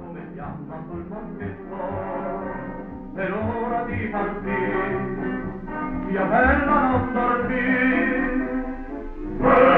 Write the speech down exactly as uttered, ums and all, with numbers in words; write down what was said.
come fiamma sul moschetto, è l'ora di partir, via bella non dormir.